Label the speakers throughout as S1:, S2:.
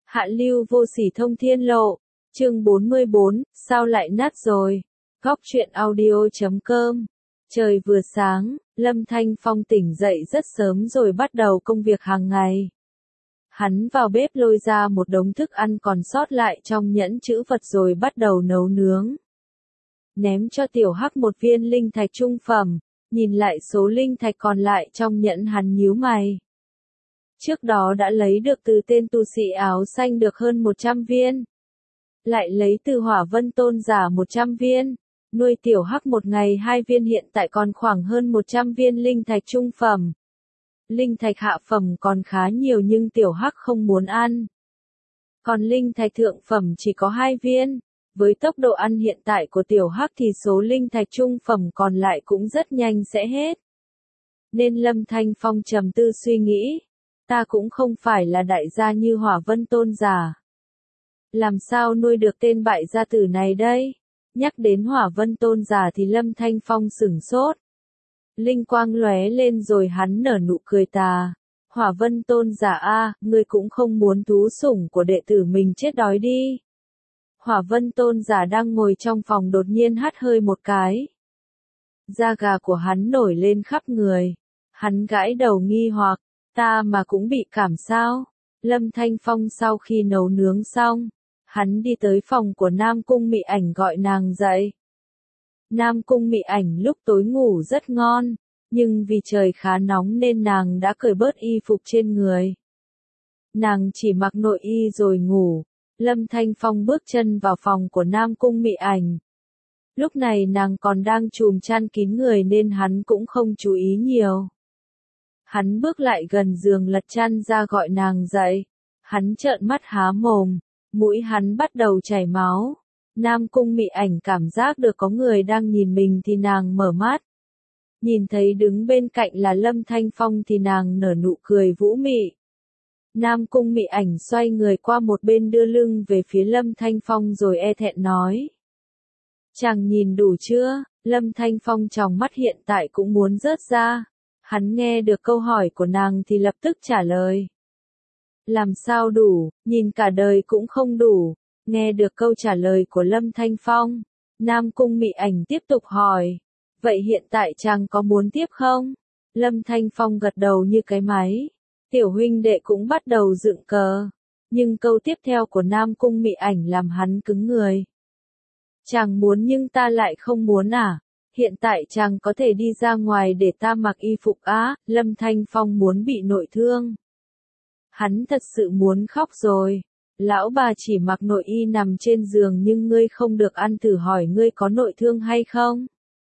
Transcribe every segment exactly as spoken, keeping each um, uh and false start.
S1: Hạ lưu vô sỉ thông thiên lộ, chương bốn mươi bốn, sao lại nát rồi? Góc truyện audio chấm com. Trời vừa sáng, Lâm Thanh Phong tỉnh dậy rất sớm rồi bắt đầu công việc hàng ngày. Hắn vào bếp lôi ra một đống thức ăn còn sót lại trong nhẫn trữ vật rồi bắt đầu nấu nướng. Ném cho Tiểu Hắc một viên linh thạch trung phẩm, nhìn lại số linh thạch còn lại trong nhẫn hắn nhíu mày. Trước đó đã lấy được từ tên tu sĩ áo xanh được hơn một trăm viên. Lại lấy từ Hỏa Vân Tôn giả một trăm viên. Nuôi Tiểu Hắc một ngày hai viên, hiện tại còn khoảng hơn một trăm viên linh thạch trung phẩm. Linh thạch hạ phẩm còn khá nhiều nhưng Tiểu Hắc không muốn ăn. Còn linh thạch thượng phẩm chỉ có hai viên. Với tốc độ ăn hiện tại của Tiểu Hắc thì số linh thạch trung phẩm còn lại cũng rất nhanh sẽ hết. Nên Lâm Thanh Phong trầm tư suy nghĩ. Ta cũng không phải là đại gia như Hỏa Vân Tôn giả. Làm sao nuôi được tên bại gia tử này đây? Nhắc đến Hỏa Vân Tôn giả thì Lâm Thanh Phong sửng sốt. Linh quang lóe lên rồi hắn nở nụ cười tà. Hỏa Vân Tôn giả a, ngươi cũng không muốn thú sủng của đệ tử mình chết đói đi. Hỏa Vân Tôn giả đang ngồi trong phòng đột nhiên hắt hơi một cái. Da gà của hắn nổi lên khắp người. Hắn gãi đầu nghi hoặc. Ta mà cũng bị cảm sao? Lâm Thanh Phong sau khi nấu nướng xong, hắn đi tới phòng của Nam Cung Mị Ảnh gọi nàng dậy. Nam Cung Mị Ảnh lúc tối ngủ rất ngon, nhưng vì trời khá nóng nên nàng đã cởi bớt y phục trên người. Nàng chỉ mặc nội y rồi ngủ. Lâm Thanh Phong bước chân vào phòng của Nam Cung Mị Ảnh. Lúc này nàng còn đang trùm chăn kín người nên hắn cũng không chú ý nhiều. Hắn bước lại gần giường lật chăn ra gọi nàng dậy. Hắn trợn mắt há mồm, mũi hắn bắt đầu chảy máu. Nam Cung Mị Ảnh cảm giác được có người đang nhìn mình thì nàng mở mắt. Nhìn thấy đứng bên cạnh là Lâm Thanh Phong thì nàng nở nụ cười vũ mị. Nam Cung Mị Ảnh xoay người qua một bên đưa lưng về phía Lâm Thanh Phong rồi e thẹn nói. Chàng nhìn đủ chưa? Lâm Thanh Phong tròng mắt hiện tại cũng muốn rớt ra. Hắn nghe được câu hỏi của nàng thì lập tức trả lời. Làm sao đủ, nhìn cả đời cũng không đủ. Nghe được câu trả lời của Lâm Thanh Phong, Nam Cung Mị Ảnh tiếp tục hỏi. Vậy hiện tại chàng có muốn tiếp không? Lâm Thanh Phong gật đầu như cái máy. Tiểu huynh đệ cũng bắt đầu dựng cờ. Nhưng câu tiếp theo của Nam Cung Mị Ảnh làm hắn cứng người. Chàng muốn nhưng ta lại không muốn à? Hiện tại chàng có thể đi ra ngoài để ta mặc y phục á, Lâm Thanh Phong muốn bị nội thương. Hắn thật sự muốn khóc rồi. Lão bà chỉ mặc nội y nằm trên giường nhưng ngươi không được ăn, thử hỏi ngươi có nội thương hay không?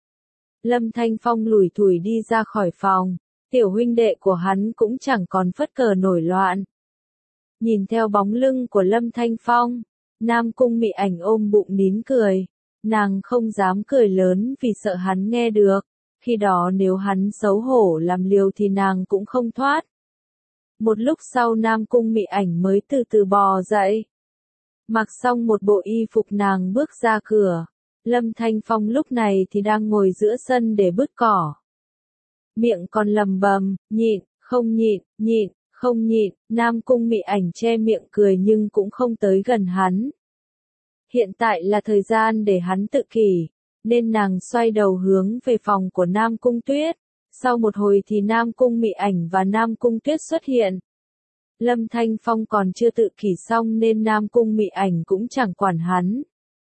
S1: Lâm Thanh Phong lủi thủi đi ra khỏi phòng. Tiểu huynh đệ của hắn cũng chẳng còn phất cờ nổi loạn. Nhìn theo bóng lưng của Lâm Thanh Phong, Nam Cung Mị Ảnh ôm bụng nín cười. Nàng không dám cười lớn vì sợ hắn nghe được. Khi đó nếu hắn xấu hổ làm liều thì nàng cũng không thoát. Một lúc sau Nam Cung Mị Ảnh mới từ từ bò dậy. Mặc xong một bộ y phục nàng bước ra cửa. Lâm Thanh Phong lúc này thì đang ngồi giữa sân để bứt cỏ. Miệng còn lầm bầm, nhịn, không nhịn, nhịn, không nhịn. Nam Cung Mị Ảnh che miệng cười nhưng cũng không tới gần hắn. Hiện tại là thời gian để hắn tự kỷ, nên nàng xoay đầu hướng về phòng của Nam Cung Tuyết. Sau một hồi thì Nam Cung Mị Ảnh và Nam Cung Tuyết xuất hiện. Lâm Thanh Phong còn chưa tự kỷ xong nên Nam Cung Mị Ảnh cũng chẳng quản hắn.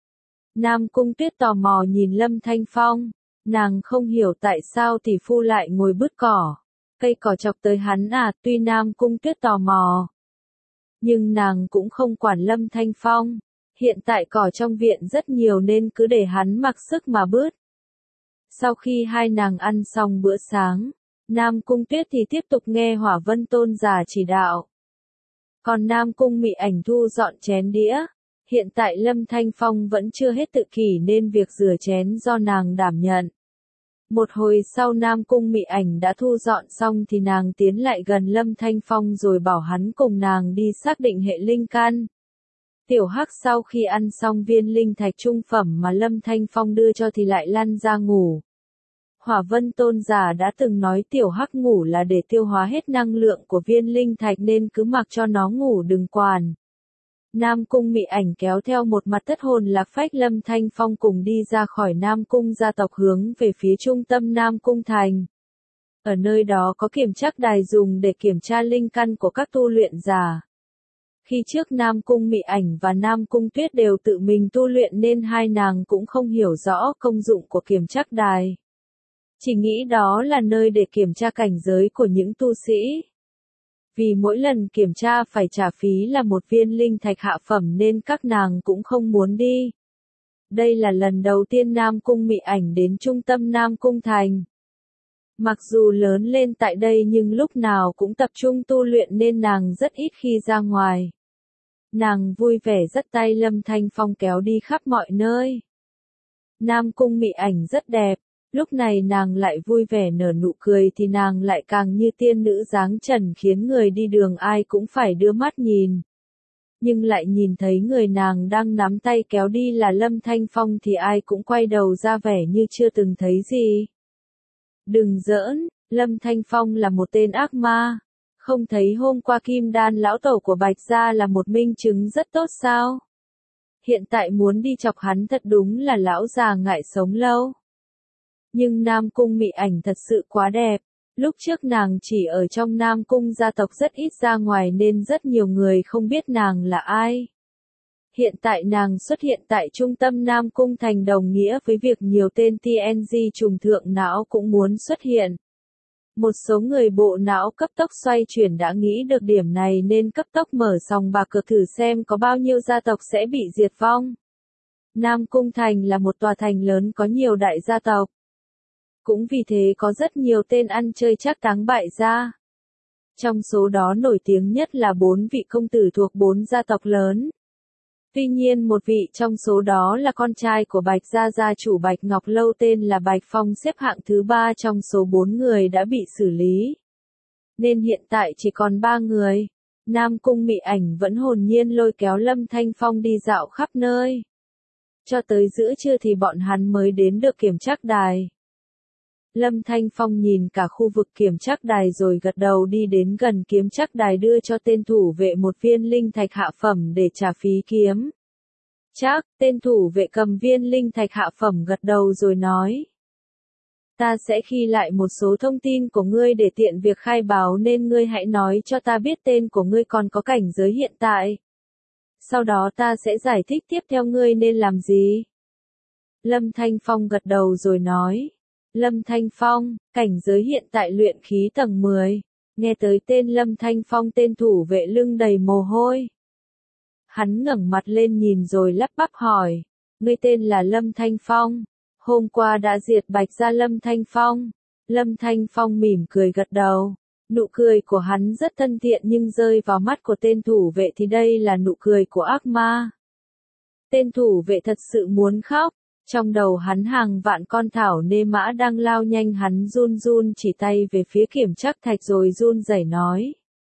S1: Nam Cung Tuyết tò mò nhìn Lâm Thanh Phong. Nàng không hiểu tại sao tỷ phu lại ngồi bứt cỏ. Cây cỏ chọc tới hắn à, tuy Nam Cung Tuyết tò mò. Nhưng nàng cũng không quản Lâm Thanh Phong. Hiện tại cỏ trong viện rất nhiều nên cứ để hắn mặc sức mà bứt. Sau khi hai nàng ăn xong bữa sáng, Nam Cung Tuyết thì tiếp tục nghe Hỏa Vân Tôn giả chỉ đạo. Còn Nam Cung Mị Ảnh thu dọn chén đĩa. Hiện tại Lâm Thanh Phong vẫn chưa hết tự kỷ nên việc rửa chén do nàng đảm nhận. Một hồi sau Nam Cung Mị Ảnh đã thu dọn xong thì nàng tiến lại gần Lâm Thanh Phong rồi bảo hắn cùng nàng đi xác định hệ linh căn. Tiểu Hắc sau khi ăn xong viên linh thạch trung phẩm mà Lâm Thanh Phong đưa cho thì lại lăn ra ngủ. Hỏa Vân Tôn giả đã từng nói Tiểu Hắc ngủ là để tiêu hóa hết năng lượng của viên linh thạch nên cứ mặc cho nó ngủ đừng quản. Nam Cung Mị Ảnh kéo theo một mặt thất hồn lạc phách Lâm Thanh Phong cùng đi ra khỏi Nam Cung gia tộc hướng về phía trung tâm Nam Cung thành. Ở nơi đó có kiểm trắc đài dùng để kiểm tra linh căn của các tu luyện giả. Khi trước Nam Cung Mị Ảnh và Nam Cung Tuyết đều tự mình tu luyện nên hai nàng cũng không hiểu rõ công dụng của kiểm trắc đài. Chỉ nghĩ đó là nơi để kiểm tra cảnh giới của những tu sĩ. Vì mỗi lần kiểm tra phải trả phí là một viên linh thạch hạ phẩm nên các nàng cũng không muốn đi. Đây là lần đầu tiên Nam Cung Mị Ảnh đến trung tâm Nam Cung thành. Mặc dù lớn lên tại đây nhưng lúc nào cũng tập trung tu luyện nên nàng rất ít khi ra ngoài. Nàng vui vẻ dắt tay Lâm Thanh Phong kéo đi khắp mọi nơi. Nam Cung Mị Ảnh rất đẹp, lúc này nàng lại vui vẻ nở nụ cười thì nàng lại càng như tiên nữ dáng trần khiến người đi đường ai cũng phải đưa mắt nhìn. Nhưng lại nhìn thấy người nàng đang nắm tay kéo đi là Lâm Thanh Phong thì ai cũng quay đầu ra vẻ như chưa từng thấy gì. Đừng giỡn, Lâm Thanh Phong là một tên ác ma. Không thấy hôm qua Kim Đan lão tổ của Bạch Gia là một minh chứng rất tốt sao? Hiện tại muốn đi chọc hắn thật đúng là lão già ngại sống lâu. Nhưng Nam Cung Mị Ảnh thật sự quá đẹp. Lúc trước nàng chỉ ở trong Nam Cung gia tộc rất ít ra ngoài nên rất nhiều người không biết nàng là ai. Hiện tại nàng xuất hiện tại trung tâm Nam Cung thành đồng nghĩa với việc nhiều tên tê en giê trùng thượng não cũng muốn xuất hiện. Một số người bộ não cấp tốc xoay chuyển đã nghĩ được điểm này nên cấp tốc mở sòng bạc cược thử xem có bao nhiêu gia tộc sẽ bị diệt vong. Nam Cung thành là một tòa thành lớn có nhiều đại gia tộc. Cũng vì thế có rất nhiều tên ăn chơi trác táng bại gia. Trong số đó nổi tiếng nhất là bốn vị công tử thuộc bốn gia tộc lớn. Tuy nhiên một vị trong số đó là con trai của Bạch Gia gia chủ Bạch Ngọc Lâu tên là Bạch Phong xếp hạng thứ ba trong số bốn người đã bị xử lý. Nên hiện tại chỉ còn ba người. Nam Cung Mị Ảnh vẫn hồn nhiên lôi kéo Lâm Thanh Phong đi dạo khắp nơi. Cho tới giữa trưa thì bọn hắn mới đến được kiểm trắc đài. Lâm Thanh Phong nhìn cả khu vực kiểm trắc đài rồi gật đầu đi đến gần kiếm trắc đài đưa cho tên thủ vệ một viên linh thạch hạ phẩm để trả phí kiếm. Chắc, tên thủ vệ cầm viên linh thạch hạ phẩm gật đầu rồi nói. Ta sẽ ghi lại một số thông tin của ngươi để tiện việc khai báo nên ngươi hãy nói cho ta biết tên của ngươi còn có cảnh giới hiện tại. Sau đó ta sẽ giải thích tiếp theo ngươi nên làm gì. Lâm Thanh Phong gật đầu rồi nói. Lâm Thanh Phong, cảnh giới hiện tại luyện khí tầng mười. Nghe tới tên Lâm Thanh Phong tên thủ vệ lưng đầy mồ hôi. Hắn ngẩng mặt lên nhìn rồi lắp bắp hỏi. Ngươi tên là Lâm Thanh Phong. Hôm qua đã diệt Bạch Gia Lâm Thanh Phong. Lâm Thanh Phong mỉm cười gật đầu. Nụ cười của hắn rất thân thiện nhưng rơi vào mắt của tên thủ vệ thì đây là nụ cười của ác ma. Tên thủ vệ thật sự muốn khóc. Trong đầu hắn hàng vạn con thảo nê mã đang lao nhanh hắn run run chỉ tay về phía kiểm trắc thạch rồi run rẩy nói.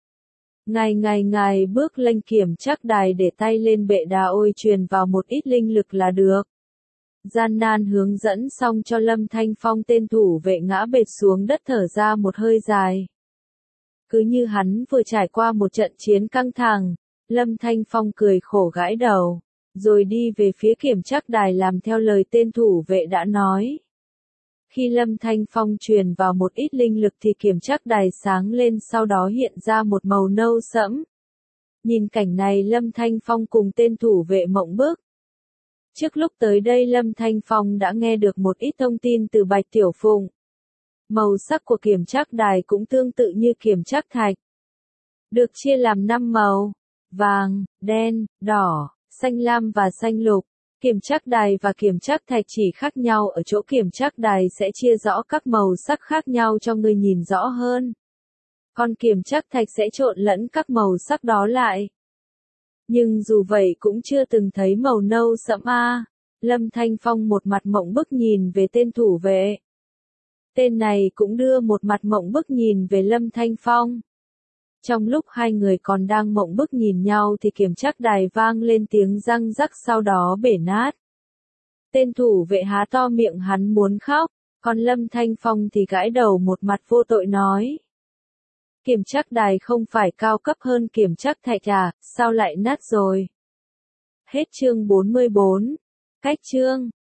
S1: Ngài ngài ngài bước lên kiểm trắc đài để tay lên bệ đá ôi truyền vào một ít linh lực là được. Gian nan hướng dẫn xong cho Lâm Thanh Phong tên thủ vệ ngã bệt xuống đất thở ra một hơi dài. Cứ như hắn vừa trải qua một trận chiến căng thẳng, Lâm Thanh Phong cười khổ gãi đầu. Rồi đi về phía kiểm trắc đài làm theo lời tên thủ vệ đã nói. Khi Lâm Thanh Phong truyền vào một ít linh lực thì kiểm trắc đài sáng lên sau đó hiện ra một màu nâu sẫm. Nhìn cảnh này Lâm Thanh Phong cùng tên thủ vệ mộng bức. Trước lúc tới đây Lâm Thanh Phong đã nghe được một ít thông tin từ Bạch Tiểu Phụng. Màu sắc của kiểm trắc đài cũng tương tự như kiểm trắc thạch. Được chia làm năm màu, vàng, đen, đỏ, xanh lam và xanh lục. Kiểm trắc đài và kiểm trắc thạch chỉ khác nhau ở chỗ kiểm trắc đài sẽ chia rõ các màu sắc khác nhau cho người nhìn rõ hơn. Còn kiểm trắc thạch sẽ trộn lẫn các màu sắc đó lại. Nhưng dù vậy cũng chưa từng thấy màu nâu sẫm a. Lâm Thanh Phong một mặt mộng bức nhìn về tên thủ vệ. Tên này cũng đưa một mặt mộng bức nhìn về Lâm Thanh Phong. Trong lúc hai người còn đang mộng bức nhìn nhau thì kiểm trắc đài vang lên tiếng răng rắc sau đó bể nát. Tên thủ vệ há to miệng hắn muốn khóc, còn Lâm Thanh Phong thì gãi đầu một mặt vô tội nói. Kiểm trắc đài không phải cao cấp hơn kiểm trắc thạch à, sao lại nát rồi? Hết chương bốn mươi bốn. Cách chương